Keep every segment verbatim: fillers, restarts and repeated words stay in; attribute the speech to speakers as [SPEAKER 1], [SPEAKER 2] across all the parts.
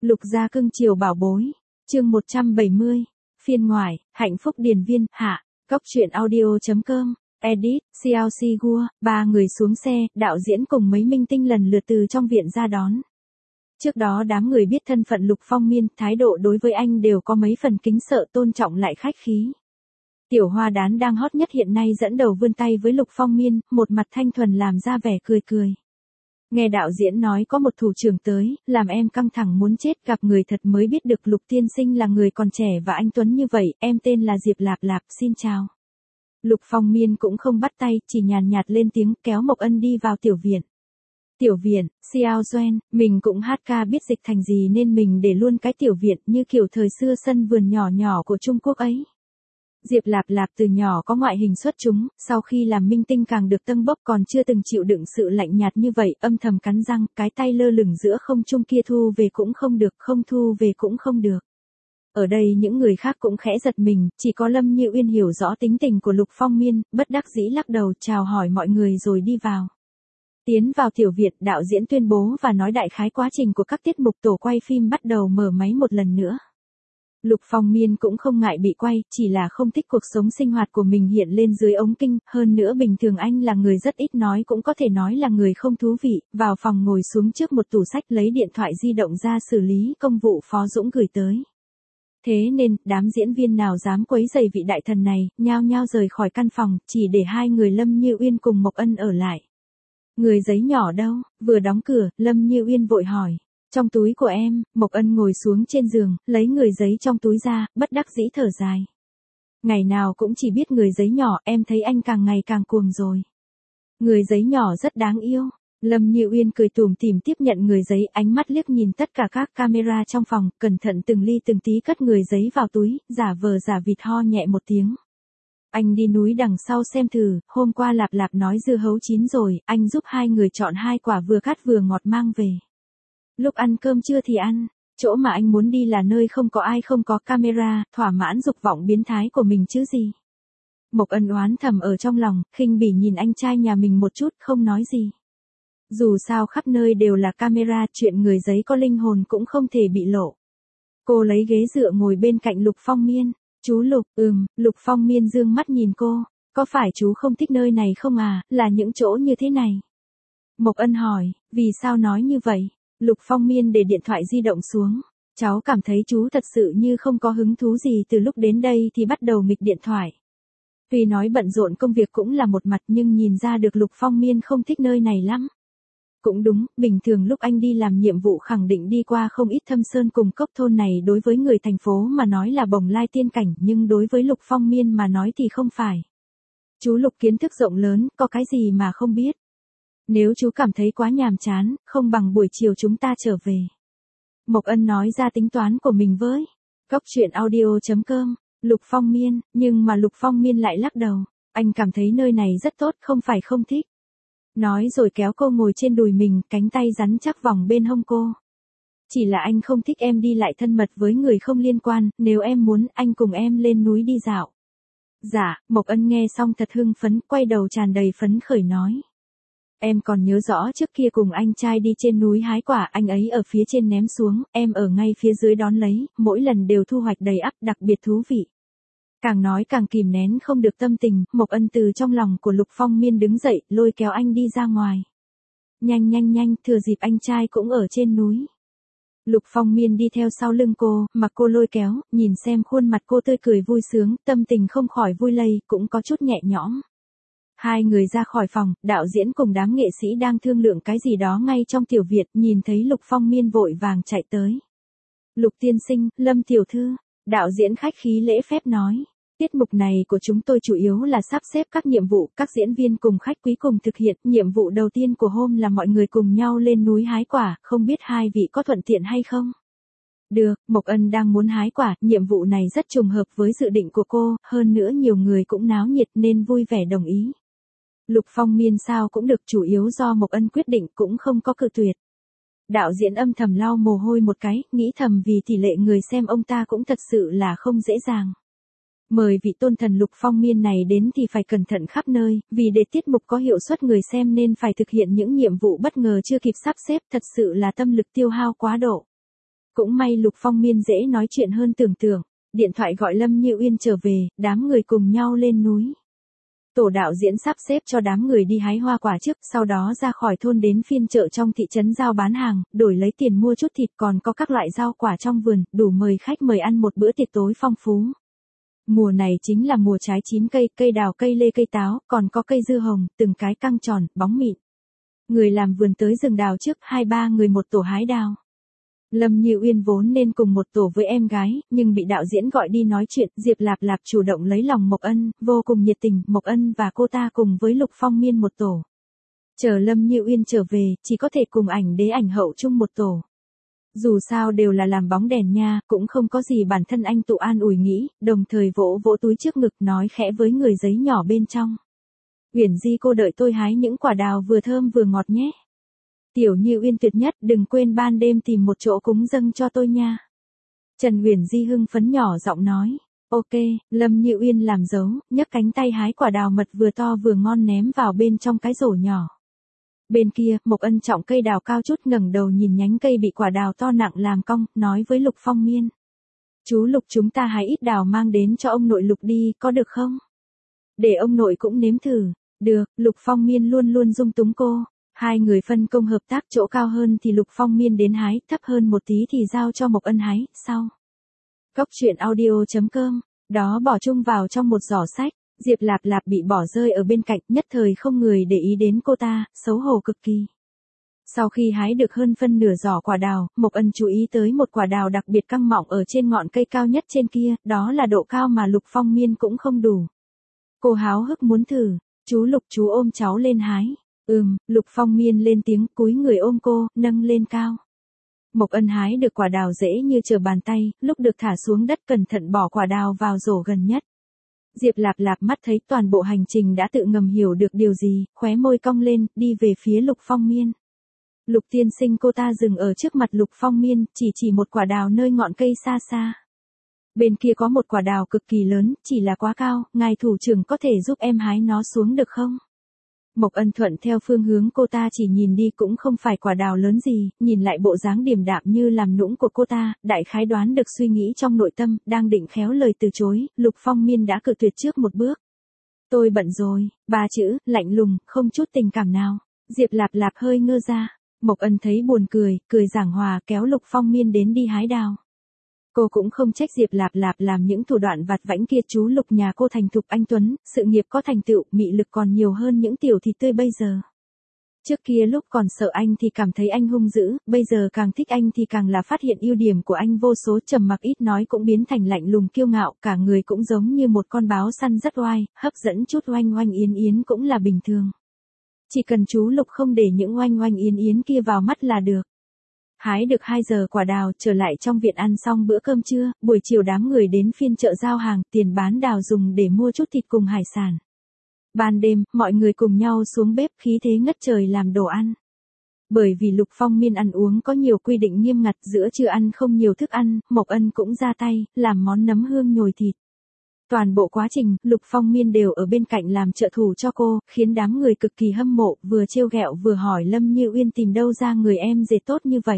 [SPEAKER 1] Lục gia cưng chiều bảo bối. Chương một trăm bảy mươi. Phiên ngoại, hạnh phúc điền viên, hạ. Góc truyện audio chấm com. Edit, xê lờ xê Gua. Ba người xuống xe, đạo diễn cùng mấy minh tinh lần lượt từ trong viện ra đón. Trước đó đám người biết thân phận Lục Phong Miên, thái độ đối với anh đều có mấy phần kính sợ, tôn trọng lại khách khí. Tiểu hoa đán đang hot nhất hiện nay dẫn đầu vươn tay với Lục Phong Miên, một mặt thanh thuần làm ra vẻ cười cười. Nghe đạo diễn nói có một thủ trưởng tới, làm em căng thẳng muốn chết, gặp người thật mới biết được Lục tiên sinh là người còn trẻ và anh tuấn như vậy, em tên là Diệp Lạp Lạp, xin chào. Lục Phong Miên cũng không bắt tay, chỉ nhàn nhạt lên tiếng kéo Mộc Ân đi vào tiểu viện. Tiểu viện, Xiao Doan, mình cũng hát ca biết dịch thành gì nên mình để luôn cái tiểu viện như kiểu thời xưa sân vườn nhỏ nhỏ của Trung Quốc ấy. Diệp Lạp Lạp từ nhỏ có ngoại hình xuất chúng, sau khi làm minh tinh càng được tâng bốc, còn chưa từng chịu đựng sự lạnh nhạt như vậy, âm thầm cắn răng, cái tay lơ lửng giữa không trung kia thu về cũng không được, không thu về cũng không được. Ở đây những người khác cũng khẽ giật mình, chỉ có Lâm Như Uyên hiểu rõ tính tình của Lục Phong Miên, bất đắc dĩ lắc đầu chào hỏi mọi người rồi đi vào. Tiến vào tiểu viện, đạo diễn tuyên bố và nói đại khái quá trình của các tiết mục, tổ quay phim bắt đầu mở máy một lần nữa. Lục Phong Miên cũng không ngại bị quay, chỉ là không thích cuộc sống sinh hoạt của mình hiện lên dưới ống kinh, hơn nữa bình thường anh là người rất ít nói, cũng có thể nói là người không thú vị, vào phòng ngồi xuống trước một tủ sách lấy điện thoại di động ra xử lý công vụ Phó Dũng gửi tới. Thế nên, đám diễn viên nào dám quấy rầy vị đại thần này, nhao nhao rời khỏi căn phòng, chỉ để hai người Lâm Như Uyên cùng Mộc Ân ở lại. Người giấy nhỏ đâu? Vừa đóng cửa, Lâm Như Uyên vội hỏi. Trong túi của em. Mộc Ân ngồi xuống trên giường, lấy người giấy trong túi ra, bất đắc dĩ thở dài. Ngày nào cũng chỉ biết người giấy nhỏ, em thấy anh càng ngày càng cuồng rồi. Người giấy nhỏ rất đáng yêu. Lâm Như Uyên cười tủm tỉm tiếp nhận người giấy, ánh mắt liếc nhìn tất cả các camera trong phòng, cẩn thận từng ly từng tí cất người giấy vào túi, giả vờ giả vịt ho nhẹ một tiếng. Anh đi núi đằng sau xem thử, hôm qua Lạp Lạp nói dưa hấu chín rồi, anh giúp hai người chọn hai quả vừa cắt vừa ngọt mang về. Lúc ăn cơm trưa thì ăn, chỗ mà anh muốn đi là nơi không có ai, không có camera, thỏa mãn dục vọng biến thái của mình chứ gì. Mộc Ân oán thầm ở trong lòng, khinh bỉ nhìn anh trai nhà mình một chút, không nói gì. Dù sao khắp nơi đều là camera, chuyện người giấy có linh hồn cũng không thể bị lộ. Cô lấy ghế dựa ngồi bên cạnh Lục Phong Miên. Chú Lục, ừm, Lục Phong Miên dương mắt nhìn cô, có phải chú không thích nơi này không à, là những chỗ như thế này. Mộc Ân hỏi, vì sao nói như vậy? Lục Phong Miên để điện thoại di động xuống. Cháu cảm thấy chú thật sự như không có hứng thú gì, từ lúc đến đây thì bắt đầu nghịch điện thoại. Tuy nói bận rộn công việc cũng là một mặt, nhưng nhìn ra được Lục Phong Miên không thích nơi này lắm. Cũng đúng, bình thường lúc anh đi làm nhiệm vụ khẳng định đi qua không ít thâm sơn cùng cốc, thôn này đối với người thành phố mà nói là bồng lai tiên cảnh, nhưng đối với Lục Phong Miên mà nói thì không phải. Chú Lục kiến thức rộng lớn, có cái gì mà không biết. Nếu chú cảm thấy quá nhàm chán, không bằng buổi chiều chúng ta trở về. Mộc Ân nói ra tính toán của mình với góc truyện audio chấm com. Lục Phong Miên, nhưng mà Lục Phong Miên lại lắc đầu. Anh cảm thấy nơi này rất tốt, không phải không thích. Nói rồi kéo cô ngồi trên đùi mình, cánh tay rắn chắc vòng bên hông cô. Chỉ là anh không thích em đi lại thân mật với người không liên quan, nếu em muốn, anh cùng em lên núi đi dạo. Dạ, Mộc Ân nghe xong thật hưng phấn, quay đầu tràn đầy phấn khởi nói. Em còn nhớ rõ trước kia cùng anh trai đi trên núi hái quả, anh ấy ở phía trên ném xuống, em ở ngay phía dưới đón lấy, mỗi lần đều thu hoạch đầy ắp, đặc biệt thú vị. Càng nói càng kìm nén không được tâm tình, Mộc Ân từ trong lòng của Lục Phong Miên đứng dậy, lôi kéo anh đi ra ngoài. Nhanh nhanh nhanh, thừa dịp anh trai cũng ở trên núi. Lục Phong Miên đi theo sau lưng cô, mặc cô lôi kéo, nhìn xem khuôn mặt cô tươi cười vui sướng, tâm tình không khỏi vui lây, cũng có chút nhẹ nhõm. Hai người ra khỏi phòng, đạo diễn cùng đám nghệ sĩ đang thương lượng cái gì đó ngay trong tiểu viện, nhìn thấy Lục Phong Miên vội vàng chạy tới. Lục tiên sinh, Lâm tiểu thư, đạo diễn khách khí lễ phép nói. Tiết mục này của chúng tôi chủ yếu là sắp xếp các nhiệm vụ, các diễn viên cùng khách quý cùng thực hiện. Nhiệm vụ đầu tiên của hôm là mọi người cùng nhau lên núi hái quả, không biết hai vị có thuận tiện hay không? Được, Mộc Ân đang muốn hái quả, nhiệm vụ này rất trùng hợp với dự định của cô, hơn nữa nhiều người cũng náo nhiệt nên vui vẻ đồng ý. Lục Phong Miên sao cũng được, chủ yếu do Mộc Ân quyết định, cũng không có cự tuyệt. Đạo diễn âm thầm lau mồ hôi một cái, nghĩ thầm vì tỷ lệ người xem ông ta cũng thật sự là không dễ dàng. Mời vị tôn thần Lục Phong Miên này đến thì phải cẩn thận khắp nơi, vì để tiết mục có hiệu suất người xem nên phải thực hiện những nhiệm vụ bất ngờ chưa kịp sắp xếp, thật sự là tâm lực tiêu hao quá độ. Cũng may Lục Phong Miên dễ nói chuyện hơn tưởng tượng, điện thoại gọi Lâm Như Uyên trở về, đám người cùng nhau lên núi. Tổ đạo diễn sắp xếp cho đám người đi hái hoa quả trước, sau đó ra khỏi thôn đến phiên chợ trong thị trấn giao bán hàng, đổi lấy tiền mua chút thịt, còn có các loại rau quả trong vườn, đủ mời khách mời ăn một bữa tiệc tối phong phú. Mùa này chính là mùa trái chín cây, cây đào, cây lê, cây táo, còn có cây dưa hồng, từng cái căng tròn, bóng mịn. Người làm vườn tới rừng đào trước, hai ba người một tổ hái đào. Lâm Như Uyên vốn nên cùng một tổ với em gái, nhưng bị đạo diễn gọi đi nói chuyện, Diệp Lạp Lạp chủ động lấy lòng Mộc Ân, vô cùng nhiệt tình, Mộc Ân và cô ta cùng với Lục Phong Miên một tổ. Chờ Lâm Như Uyên trở về, chỉ có thể cùng ảnh đế ảnh hậu chung một tổ. Dù sao đều là làm bóng đèn nha, cũng không có gì bản thân anh tự an ủi nghĩ, đồng thời vỗ vỗ túi trước ngực nói khẽ với người giấy nhỏ bên trong. Uyển Di cô đợi tôi hái những quả đào vừa thơm vừa ngọt nhé. Tiểu Như Uyên tuyệt nhất, đừng quên ban đêm tìm một chỗ cúng dâng cho tôi nha. Trần Uyển Di hưng phấn nhỏ giọng nói. Ok, Lâm Như Uyên làm dấu, nhấc cánh tay hái quả đào mật vừa to vừa ngon ném vào bên trong cái rổ nhỏ. Bên kia, Mộc Ân trọng cây đào cao chút ngẩng đầu nhìn nhánh cây bị quả đào to nặng làm cong, nói với Lục Phong Miên. Chú Lục chúng ta hái ít đào mang đến cho ông nội Lục đi, có được không? Để ông nội cũng nếm thử. Được, Lục Phong Miên luôn luôn dung túng cô. Hai người phân công hợp tác, chỗ cao hơn thì Lục Phong Miên đến hái, thấp hơn một tí thì giao cho Mộc Ân hái, sau. Cốc truyện audio chấm com, đó bỏ chung vào trong một giỏ sách, Diệp Lạp Lạp bị bỏ rơi ở bên cạnh, nhất thời không người để ý đến cô ta, xấu hổ cực kỳ. Sau khi hái được hơn phân nửa giỏ quả đào, Mộc Ân chú ý tới một quả đào đặc biệt căng mọng ở trên ngọn cây cao nhất trên kia, đó là độ cao mà Lục Phong Miên cũng không đủ. Cô háo hức muốn thử, chú Lục chú ôm cháu lên hái. Ừm, Lục Phong Miên lên tiếng, cúi người ôm cô, nâng lên cao. Mộc Ân hái được quả đào dễ như trở bàn tay, lúc được thả xuống đất cẩn thận bỏ quả đào vào rổ gần nhất. Diệp Lạp Lạp mắt thấy toàn bộ hành trình đã tự ngầm hiểu được điều gì, khóe môi cong lên, đi về phía Lục Phong Miên. Lục tiên sinh, cô ta dừng ở trước mặt Lục Phong Miên, chỉ chỉ một quả đào nơi ngọn cây xa xa. Bên kia có một quả đào cực kỳ lớn, chỉ là quá cao, ngài thủ trưởng có thể giúp em hái nó xuống được không? Mộc Ân thuận theo phương hướng cô ta chỉ nhìn đi, cũng không phải quả đào lớn gì, nhìn lại bộ dáng điềm đạm như làm nũng của cô ta, đại khái đoán được suy nghĩ trong nội tâm, đang định khéo lời từ chối, Lục Phong Miên đã cự tuyệt trước một bước. Tôi bận rồi, ba chữ, lạnh lùng, không chút tình cảm nào. Diệp Lạp Lạp hơi ngơ ra, Mộc Ân thấy buồn cười, cười giảng hòa kéo Lục Phong Miên đến đi hái đào. Cô cũng không trách Diệp Lạp Lạp làm những thủ đoạn vặt vãnh kia, chú Lục nhà cô thành thục anh tuấn, sự nghiệp có thành tựu, mị lực còn nhiều hơn những tiểu thịt tươi bây giờ. Trước kia lúc còn sợ anh thì cảm thấy anh hung dữ, bây giờ càng thích anh thì càng là phát hiện ưu điểm của anh vô số, trầm mặc ít nói cũng biến thành lạnh lùng kiêu ngạo, cả người cũng giống như một con báo săn rất oai, hấp dẫn chút oanh oanh yến yến cũng là bình thường. Chỉ cần chú Lục không để những oanh oanh yến yến kia vào mắt là được. Hái được hai giờ quả đào, trở lại trong viện ăn xong bữa cơm trưa, buổi chiều đám người đến phiên chợ giao hàng, tiền bán đào dùng để mua chút thịt cùng hải sản. Ban đêm, mọi người cùng nhau xuống bếp, khí thế ngất trời làm đồ ăn. Bởi vì Lục Phong Miên ăn uống có nhiều quy định nghiêm ngặt, giữa trưa ăn không nhiều thức ăn, Mộc Ân cũng ra tay, làm món nấm hương nhồi thịt. Toàn bộ quá trình, Lục Phong Miên đều ở bên cạnh làm trợ thủ cho cô, khiến đám người cực kỳ hâm mộ, vừa trêu ghẹo vừa hỏi Lâm Như Uyên tìm đâu ra người em dệt tốt như vậy.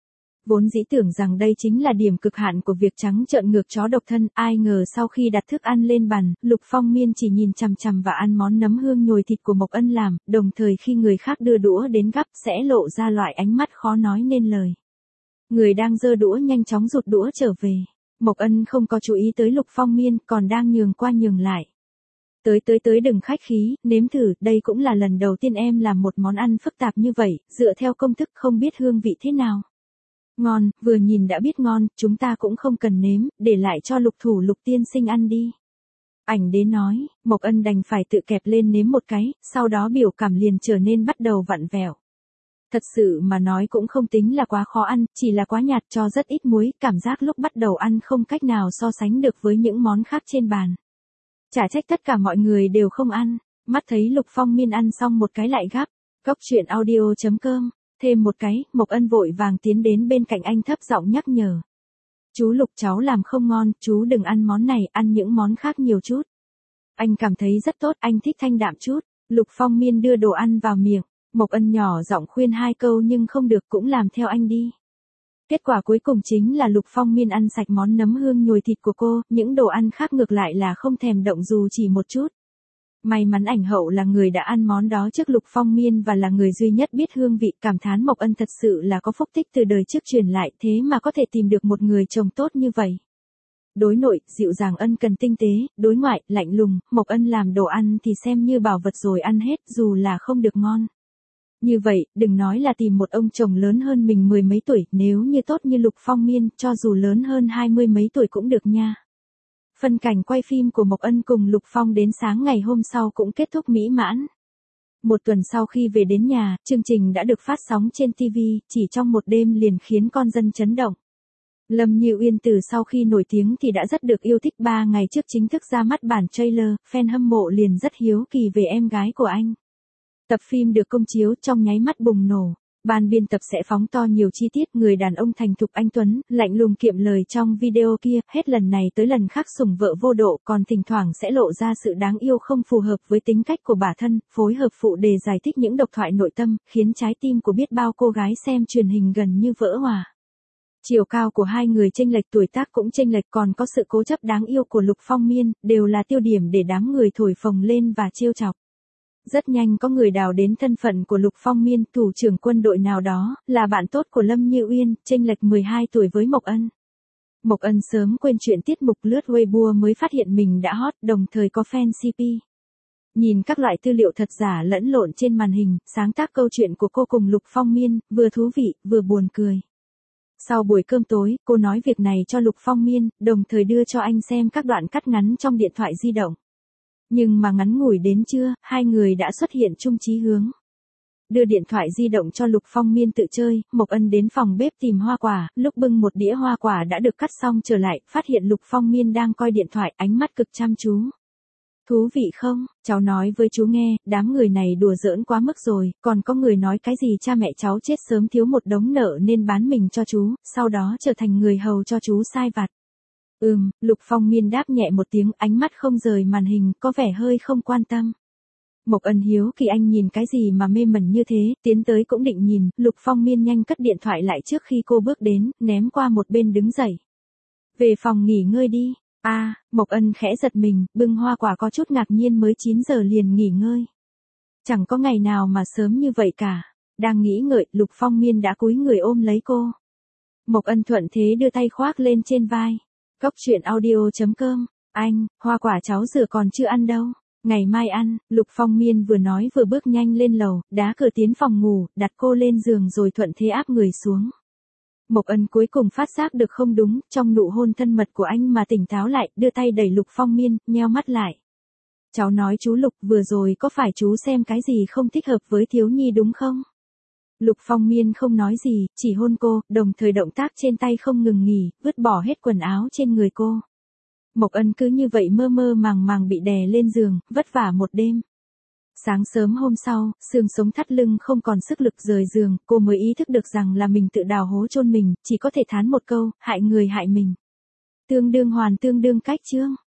[SPEAKER 1] Vốn dĩ tưởng rằng đây chính là điểm cực hạn của việc trắng trợn ngược chó độc thân, ai ngờ sau khi đặt thức ăn lên bàn, Lục Phong Miên chỉ nhìn chằm chằm và ăn món nấm hương nhồi thịt của Mộc Ân làm, đồng thời khi người khác đưa đũa đến gắp sẽ lộ ra loại ánh mắt khó nói nên lời. Người đang giơ đũa nhanh chóng rụt đũa trở về. Mộc Ân không có chú ý tới Lục Phong Miên, còn đang nhường qua nhường lại. Tới tới tới đừng khách khí, nếm thử, đây cũng là lần đầu tiên em làm một món ăn phức tạp như vậy, dựa theo công thức không biết hương vị thế nào. Ngon, vừa nhìn đã biết ngon, chúng ta cũng không cần nếm, để lại cho Lục thủ Lục tiên sinh ăn đi. Ảnh đế nói, Mộc Ân đành phải tự kẹp lên nếm một cái, sau đó biểu cảm liền trở nên bắt đầu vặn vẹo. Thật sự mà nói cũng không tính là quá khó ăn, chỉ là quá nhạt, cho rất ít muối, cảm giác lúc bắt đầu ăn không cách nào so sánh được với những món khác trên bàn. Chả trách tất cả mọi người đều không ăn, mắt thấy Lục Phong Miên ăn xong một cái lại gắp. Cốc truyện audio chấm com, thêm một cái, Mộc Ân vội vàng tiến đến bên cạnh anh thấp giọng nhắc nhở. Chú Lục cháu làm không ngon, chú đừng ăn món này, ăn những món khác nhiều chút. Anh cảm thấy rất tốt, anh thích thanh đạm chút. Lục Phong Miên đưa đồ ăn vào miệng. Mộc Ân nhỏ giọng khuyên hai câu nhưng không được, cũng làm theo anh đi. Kết quả cuối cùng chính là Lục Phong Miên ăn sạch món nấm hương nhồi thịt của cô, những đồ ăn khác ngược lại là không thèm động dù chỉ một chút. May mắn ảnh hậu là người đã ăn món đó trước Lục Phong Miên và là người duy nhất biết hương vị, cảm thán Mộc Ân thật sự là có phúc tích từ đời trước truyền lại, thế mà có thể tìm được một người chồng tốt như vậy. Đối nội, dịu dàng ân cần tinh tế, đối ngoại, lạnh lùng, Mộc Ân làm đồ ăn thì xem như bảo vật rồi ăn hết dù là không được ngon. Như vậy, đừng nói là tìm một ông chồng lớn hơn mình mười mấy tuổi, nếu như tốt như Lục Phong Miên, cho dù lớn hơn hai mươi mấy tuổi cũng được nha. Phân cảnh quay phim của Mộc Ân cùng Lục Phong đến sáng ngày hôm sau cũng kết thúc mỹ mãn. Một tuần sau khi về đến nhà, chương trình đã được phát sóng trên ti vi, chỉ trong một đêm liền khiến con dân chấn động. Lâm Như Uyên từ sau khi nổi tiếng thì đã rất được yêu thích, ba ngày trước chính thức ra mắt bản trailer, fan hâm mộ liền rất hiếu kỳ về em gái của anh. Tập phim được công chiếu trong nháy mắt bùng nổ. Ban biên tập sẽ phóng to nhiều chi tiết, người đàn ông thành thục anh tuấn, lạnh lùng kiệm lời trong video kia, hết lần này tới lần khác sủng vợ vô độ, còn thỉnh thoảng sẽ lộ ra sự đáng yêu không phù hợp với tính cách của bản thân, phối hợp phụ đề giải thích những độc thoại nội tâm, khiến trái tim của biết bao cô gái xem truyền hình gần như vỡ hòa. Chiều cao của hai người chênh lệch, tuổi tác cũng chênh lệch, còn có sự cố chấp đáng yêu của Lục Phong Miên, đều là tiêu điểm để đám người thổi phồng lên và trêu chọc. Rất nhanh có người đào đến thân phận của Lục Phong Miên, thủ trưởng quân đội nào đó, là bạn tốt của Lâm Như Uyên, chênh lệch mười hai tuổi với Mộc Ân. Mộc Ân sớm quên chuyện tiết mục lướt Weibo mới phát hiện mình đã hot, đồng thời có fan xê pê. Nhìn các loại tư liệu thật giả lẫn lộn trên màn hình, sáng tác câu chuyện của cô cùng Lục Phong Miên, vừa thú vị, vừa buồn cười. Sau buổi cơm tối, cô nói việc này cho Lục Phong Miên, đồng thời đưa cho anh xem các đoạn cắt ngắn trong điện thoại di động. Nhưng mà ngắn ngủi đến trưa, hai người đã xuất hiện chung chí hướng. Đưa điện thoại di động cho Lục Phong Miên tự chơi, Mộc Ân đến phòng bếp tìm hoa quả, lúc bưng một đĩa hoa quả đã được cắt xong trở lại, phát hiện Lục Phong Miên đang coi điện thoại, ánh mắt cực chăm chú. Thú vị không? Cháu nói với chú nghe, đám người này đùa giỡn quá mức rồi, còn có người nói cái gì cha mẹ cháu chết sớm thiếu một đống nợ nên bán mình cho chú, sau đó trở thành người hầu cho chú sai vặt. Ừm, Lục Phong Miên đáp nhẹ một tiếng, ánh mắt không rời màn hình, có vẻ hơi không quan tâm. Mộc Ân hiếu kỳ anh nhìn cái gì mà mê mẩn như thế, tiến tới cũng định nhìn, Lục Phong Miên nhanh cất điện thoại lại trước khi cô bước đến, ném qua một bên đứng dậy. Về phòng nghỉ ngơi đi. A, à, Mộc Ân khẽ giật mình, bưng hoa quả có chút ngạc nhiên, mới chín giờ liền nghỉ ngơi. Chẳng có ngày nào mà sớm như vậy cả. Đang nghĩ ngợi, Lục Phong Miên đã cúi người ôm lấy cô. Mộc Ân thuận thế đưa tay khoác lên trên vai. Cốc truyện audio chấm com, anh, hoa quả cháu rửa còn chưa ăn đâu. Ngày mai ăn, Lục Phong Miên vừa nói vừa bước nhanh lên lầu, đá cửa tiến phòng ngủ, đặt cô lên giường rồi thuận thế áp người xuống. Mộc Ân cuối cùng phát giác được không đúng, trong nụ hôn thân mật của anh mà tỉnh táo lại, đưa tay đẩy Lục Phong Miên, nheo mắt lại. Cháu nói chú Lục, vừa rồi có phải chú xem cái gì không thích hợp với thiếu nhi đúng không? Lục Phong Miên không nói gì, chỉ hôn cô, đồng thời động tác trên tay không ngừng nghỉ, vứt bỏ hết quần áo trên người cô. Mộc Ân cứ như vậy mơ mơ màng màng bị đè lên giường, vất vả một đêm. Sáng sớm hôm sau, xương sống thắt lưng không còn sức lực rời giường, cô mới ý thức được rằng là mình tự đào hố chôn mình, chỉ có thể thán một câu, hại người hại mình. Tương đương hoàn tương đương cách chương.